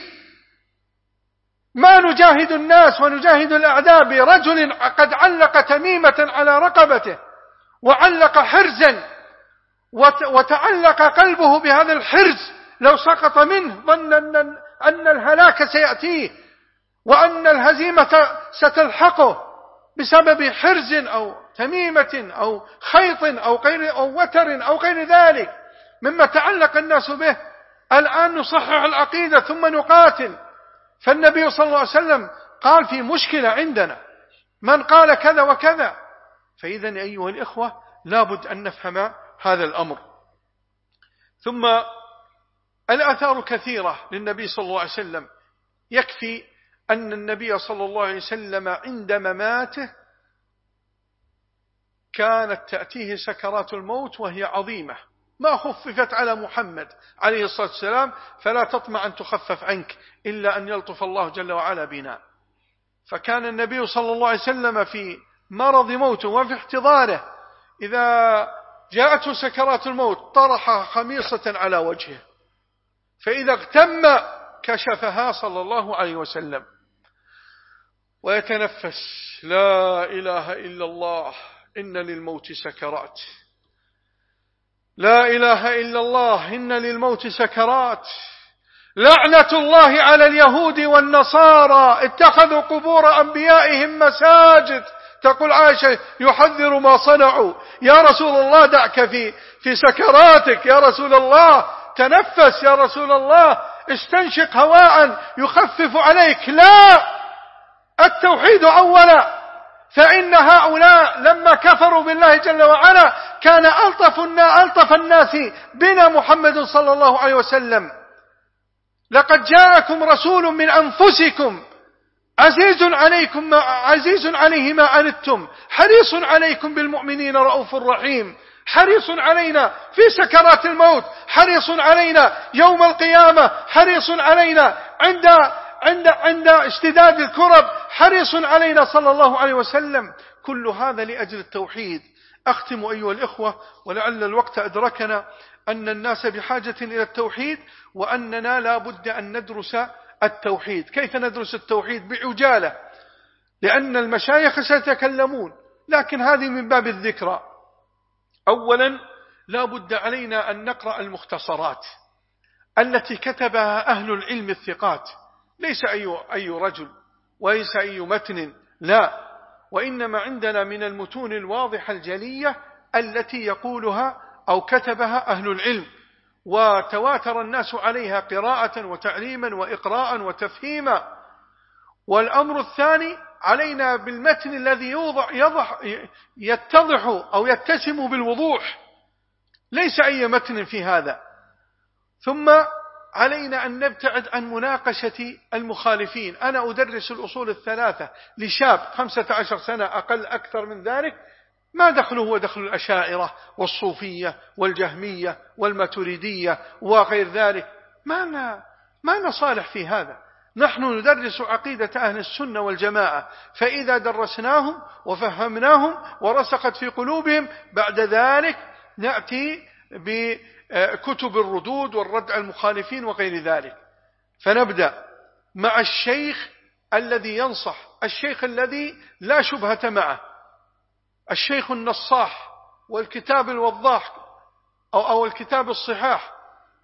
ما نجاهد الناس ونجاهد الأعداء برجل قد علق تميمة على رقبته وعلق حرزا وتعلق قلبه بهذا الحرز، لو سقط منه ظن أن الهلاك سيأتيه وأن الهزيمة ستلحقه بسبب حرز أو تميمة أو خيط أو غير أو وتر أو غير ذلك مما تعلق الناس به. الآن نصحح العقيدة ثم نقاتل. فالنبي صلى الله عليه وسلم قال في مشكلة عندنا من قال كذا وكذا. فإذا أيها الإخوة لابد أن نفهم هذا الأمر. ثم الآثار كثيرة للنبي صلى الله عليه وسلم. يكفي أن النبي صلى الله عليه وسلم عند مماته كانت تأتيه سكرات الموت وهي عظيمة، ما خففت على محمد عليه الصلاة والسلام، فلا تطمع أن تخفف عنك إلا أن يلطف الله جل وعلا بنا. فكان النبي صلى الله عليه وسلم في مرض موته وفي احتضاره إذا جاءته سكرات الموت طرح خميصة على وجهه، فإذا اغتم كشفها صلى الله عليه وسلم ويتنفس لا إله إلا الله إن للموت سكرات، لا إله إلا الله إن للموت سكرات، لعنة الله على اليهود والنصارى اتخذوا قبور أنبيائهم مساجد. تقول عائشة يحذر ما صنعوا. يا رسول الله دعك في في سكراتك، يا رسول الله تنفس، يا رسول الله استنشق هواء يخفف عليك. لا، التوحيد أولا. فإن هؤلاء لما كفروا بالله جل وعلا كان ألطف ألطف الناس بنا محمد صلى الله عليه وسلم. لقد جاءكم رسول من أنفسكم عزيز عليكم ما عزيز عليه ما عنتم حريص عليكم بالمؤمنين رؤوف رحيم. حريص علينا في سكرات الموت، حريص علينا يوم القيامة، حريص علينا عند عند عند اشتداد الكرب، حريص علينا صلى الله عليه وسلم. كل هذا لأجل التوحيد. أختم أيها الإخوة، ولعل الوقت أدركنا أن الناس بحاجة إلى التوحيد، وأننا لا بد أن ندرس التوحيد. كيف ندرس التوحيد؟ بعجالة، لأن المشايخ سيتكلمون، لكن هذه من باب الذكرى. أولا لا بد علينا أن نقرأ المختصرات التي كتبها أهل العلم الثقات، ليس أي, أي رجل وليس أي متن، لا، وإنما عندنا من المتون الواضحة الجلية التي يقولها أو كتبها أهل العلم وتواتر الناس عليها قراءة وتعليما وإقراء وتفهيما. والأمر الثاني علينا بالمتن الذي يوضح يضح يتضح أو يتسم بالوضوح، ليس أي متن في هذا. ثم علينا أن نبتعد عن مناقشة المخالفين. أنا أدرس الأصول الثلاثة لشاب خمسة عشر سنة أقل أكثر من ذلك، ما دخله هو دخل الأشاعرة والصوفية والجهمية والماتريدية وغير ذلك، ما ما نصالح في هذا. نحن ندرس عقيدة أهل السنة والجماعة، فإذا درسناهم وفهمناهم ورسخت في قلوبهم بعد ذلك نأتي بكتب الردود والرد على المخالفين وغير ذلك. فنبدأ مع الشيخ الذي ينصح، الشيخ الذي لا شبهة معه، الشيخ النصاح، والكتاب الوضاح أو, أو الكتاب الصحاح،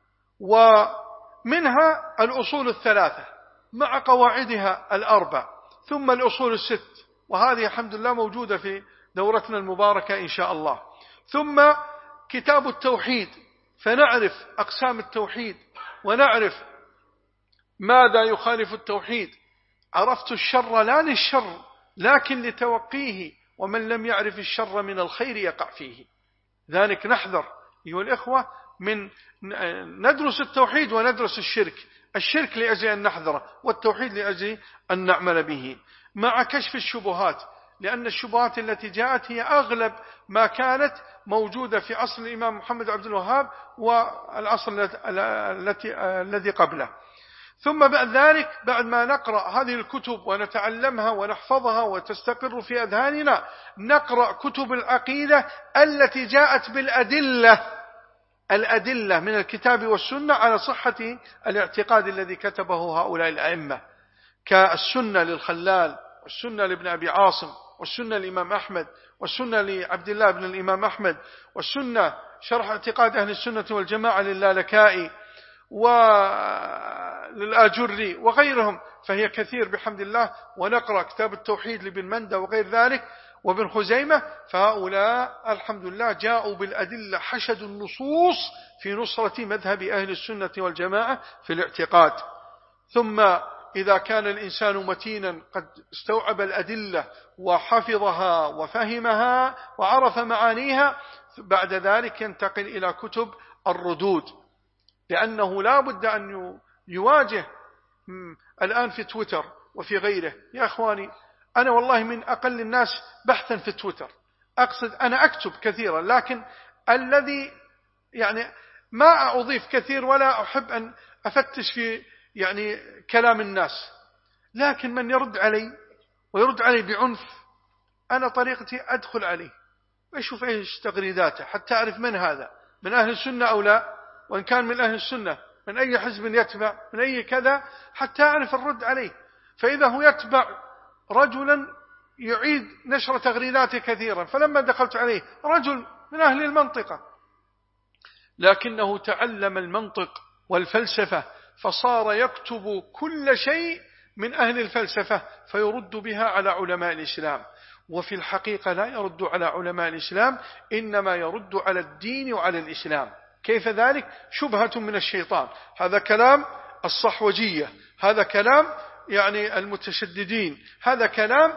ومنها الأصول الثلاثة مع قواعدها الأربع، ثم الأصول الست، وهذه الحمد لله موجودة في دورتنا المباركة إن شاء الله. ثم كتاب التوحيد، فنعرف أقسام التوحيد ونعرف ماذا يخالف التوحيد. عرفت الشر لا للشر لكن لتوقيه، ومن لم يعرف الشر من الخير يقع فيه. ذلك نحذر أيها الإخوة من ندرس التوحيد وندرس الشرك، الشرك لأجل أن نحذره والتوحيد لأجل أن نعمل به، مع كشف الشبهات، لأن الشبهات التي جاءت هي أغلب ما كانت موجودة في عصر الإمام محمد عبد الوهاب والعصر التي الذي قبله. ثم بعد ذلك بعد ما نقرأ هذه الكتب ونتعلمها ونحفظها وتستقر في أذهاننا، نقرأ كتب العقيدة التي جاءت بالأدلة الأدلة من الكتاب والسنة على صحة الاعتقاد الذي كتبه هؤلاء الأئمة، كالسنة للخلال، والسنة لابن أبي عاصم، والسنة للإمام أحمد، والسنة لعبد الله بن الإمام أحمد، والسنة شرح اعتقاد أهل السنة والجماعة للالكائي وللآجري وغيرهم، فهي كثير بحمد الله. ونقرأ كتاب التوحيد لابن مندى وغير ذلك وابن خزيمة، فهؤلاء الحمد لله جاءوا بالأدلة، حشدوا النصوص في نصرة مذهب أهل السنة والجماعة في الاعتقاد. ثم إذا كان الإنسان متينا قد استوعب الأدلة وحفظها وفهمها وعرف معانيها، بعد ذلك ينتقل إلى كتب الردود، لأنه لا بد أن يواجه الآن في تويتر وفي غيره. يا أخواني، أنا والله من أقل الناس بحثا في تويتر، أقصد أنا أكتب كثيرا، لكن الذي يعني ما أضيف كثير ولا أحب أن أفتش في يعني كلام الناس، لكن من يرد علي ويرد علي بعنف، أنا طريقتي أدخل عليه وأشوف إيش تغريداته حتى أعرف من هذا، من أهل السنة أو لا، وإن كان من أهل السنة من أي حزب يتبع، من أي كذا، حتى أعرف الرد عليه. فإذا هو يتبع رجلا يعيد نشر تغريداته كثيرا، فلما دخلت عليه رجل من أهل المنطقة لكنه تعلم المنطق والفلسفة، فصار يكتب كل شيء من أهل الفلسفة فيرد بها على علماء الإسلام، وفي الحقيقة لا يرد على علماء الإسلام، إنما يرد على الدين وعلى الإسلام. كيف ذلك؟ شبهة من الشيطان، هذا كلام الصحوجية، هذا كلام يعني المتشددين، هذا كلام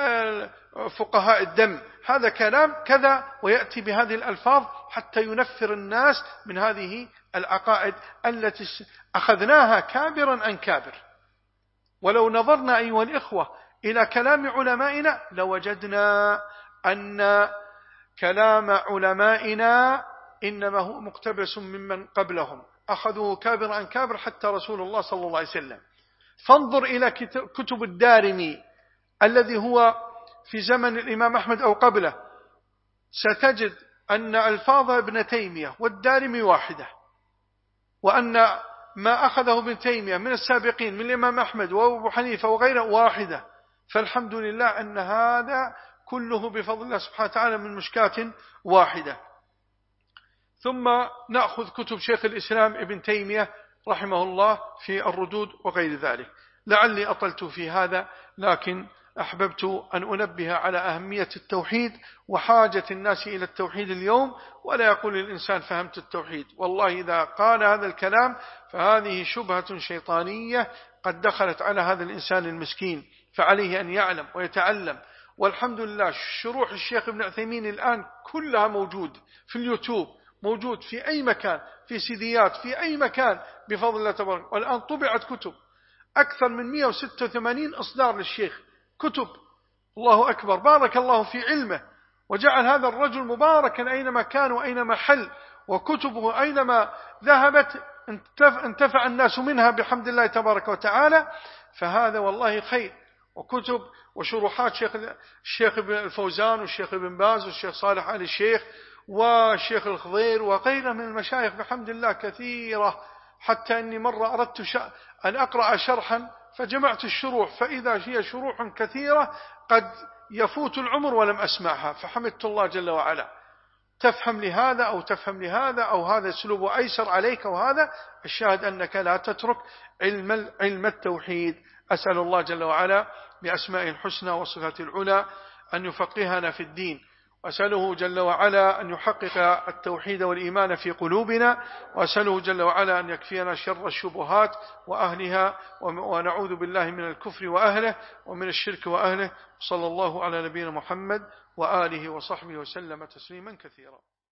فقهاء الدم، هذا كلام كذا، ويأتي بهذه الألفاظ حتى ينفر الناس من هذه العقائد التي أخذناها كابرا عن كابر. ولو نظرنا أيها الإخوة إلى كلام علمائنا لوجدنا أن كلام علمائنا إنما هو مقتبس ممن قبلهم، أخذوه كابر عن كابر حتى رسول الله صلى الله عليه وسلم. فانظر إلى كتب الدارمي الذي هو في زمن الإمام أحمد أو قبله، ستجد أن ألفاظ ابن تيمية والدارمي واحدة، وأن ما أخذه ابن تيمية من السابقين من الإمام أحمد وأبو حنيفة وغيره واحدة. فالحمد لله أن هذا كله بفضل الله سبحانه وتعالى من مشكاة واحدة. ثم نأخذ كتب شيخ الإسلام ابن تيمية رحمه الله في الردود وغير ذلك. لعلي أطلت في هذا، لكن أحببت أن أنبه على أهمية التوحيد وحاجة الناس إلى التوحيد اليوم، ولا يقول الإنسان فهمت التوحيد. والله إذا قال هذا الكلام فهذه شبهة شيطانية قد دخلت على هذا الإنسان المسكين، فعليه أن يعلم ويتعلم. والحمد لله شروح الشيخ ابن عثيمين الآن كلها موجود في اليوتيوب، موجود في أي مكان، في سيديات، في أي مكان بفضل الله تبارك. والآن طبعت كتب أكثر من مئة وستة وثمانين إصدار للشيخ، كتب. الله أكبر، بارك الله في علمه، وجعل هذا الرجل مباركا أينما كان وأينما حل، وكتبه أينما ذهبت انتفع الناس منها بحمد الله تبارك وتعالى. فهذا والله خير. وكتب وشروحات شيخ الشيخ ابن الفوزان والشيخ ابن باز والشيخ صالح آل الشيخ والشيخ الخضير وغيره من المشايخ بحمد الله كثيرة، حتى أني مرة أردت أن أقرأ شرحا فجمعت الشروح فإذا هي شروح كثيرة قد يفوت العمر ولم أسمعها، فحمدت الله جل وعلا. تفهم لهذا أو تفهم لهذا أو هذا أسلوب أيسر عليك، وهذا الشاهد أنك لا تترك علم, علم التوحيد. أسأل الله جل وعلا بأسمائه الحسنى وصفاته العلى أن يفقهنا في الدين، وأسأله جل وعلا أن يحقق التوحيد والإيمان في قلوبنا، وأسأله جل وعلا أن يكفينا شر الشبهات وأهلها، ونعوذ بالله من الكفر وأهله ومن الشرك وأهله. صلى الله على نبينا محمد وآله وصحبه وسلم تسليما كثيرا.